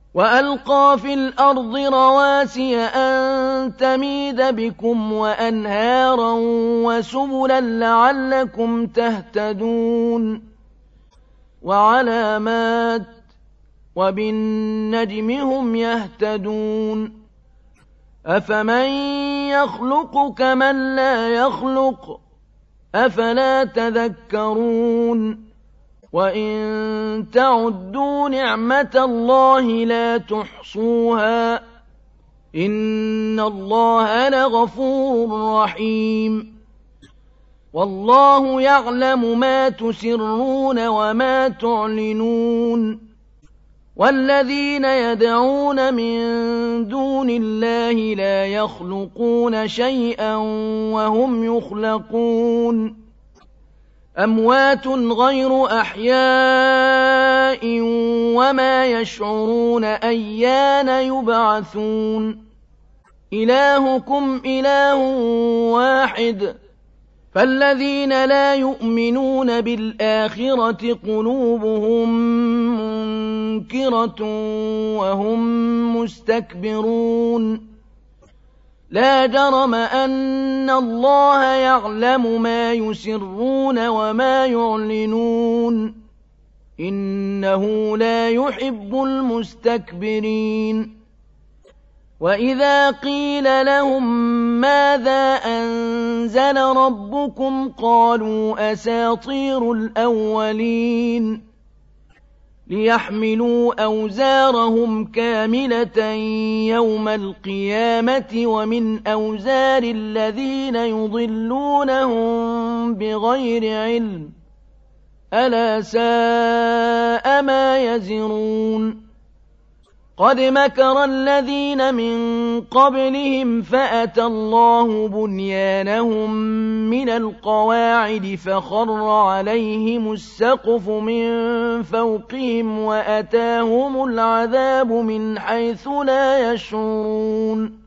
وألقى في الأرض رواسي أن تميد بكم وأنهارا وسبلا لعلكم تهتدون وعلامات وبالنجم هم يهتدون أفمن يخلق كمن لا يخلق أفلا تذكرون وإن تعدوا نعمة الله لا تحصوها إن الله لغفور رحيم والله يعلم ما تسرون وما تعلنون والذين يدعون من دون الله لا يخلقون شيئا وهم يخلقون أموات غير أحياء وما يشعرون أيان يبعثون إلهكم إله واحد فالذين لا يؤمنون بالآخرة قلوبهم منكرة وهم مستكبرون لا جرم أن الله يعلم ما يسرون وما يعلنون إنه لا يحب المستكبرين وإذا قيل لهم ماذا أنزل ربكم قالوا أساطير الأولين ليحملوا أوزارهم كاملة يوم القيامة ومن أوزار الذين يضلونهم بغير علم ألا ساء ما يزرون قد مكر الذين من قبلهم فأتى الله بنيانهم من القواعد فخر عليهم السقف من فوقهم وأتاهم العذاب من حيث لا يشعرون